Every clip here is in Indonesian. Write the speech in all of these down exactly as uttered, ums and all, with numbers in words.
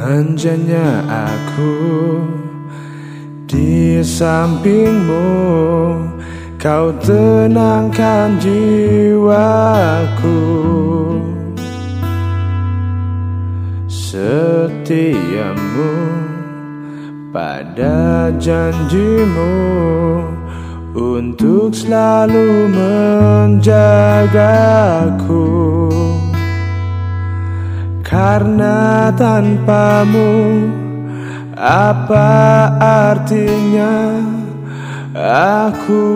Manjanya aku di sampingmu, kau tenangkan jiwaku. Setiamu pada janjimu untuk selalu menjagaku. Karena tanpamu apa artinya aku?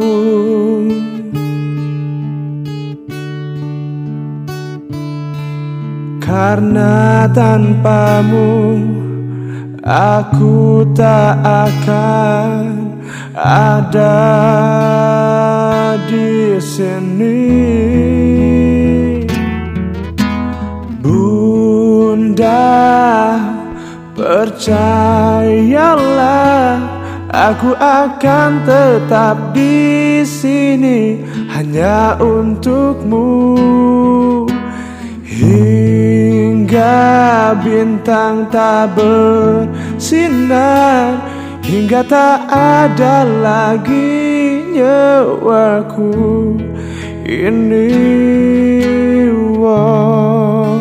Karena tanpamu aku tak akan ada di sini. Bunda, percayalah, aku akan tetap di sini hanya untukmu. Hingga bintang tak bersinar, hingga tak ada lagi nyawaku ini. Wow.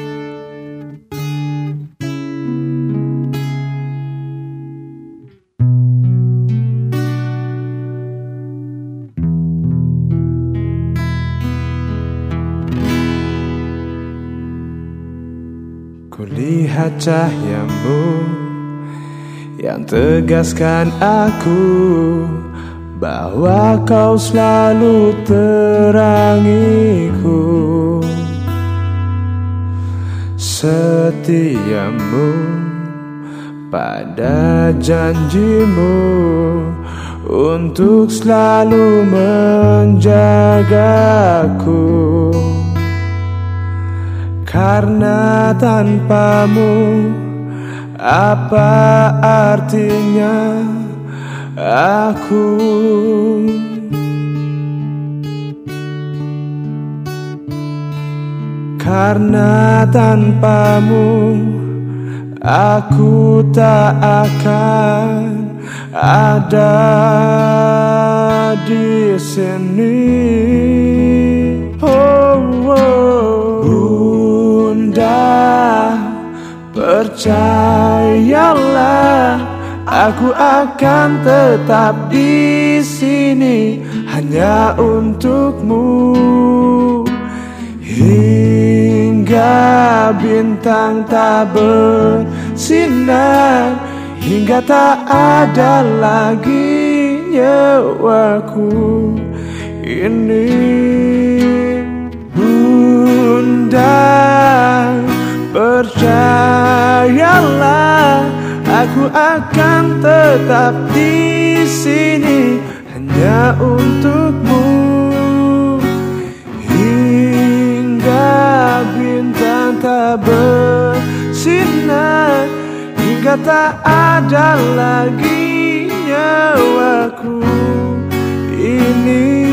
Kulihat cahayamu yang tegaskan aku bahwa kau selalu terangiku. Setiamu pada janjimu untuk selalu menjagaku. Karena tanpamu apa artinya aku? Karena tanpamu aku tak akan ada di sini. Oh, oh. Bunda, percayalah, aku akan tetap di sini hanya untukmu. Hingga bintang tak bersinar, hingga tak ada lagi nyawaku ini. Bunda, percayalah, aku akan tetap di sini hanya untukmu. Hingga bintang tak bersinar, hingga tak ada lagi nyawaku ini.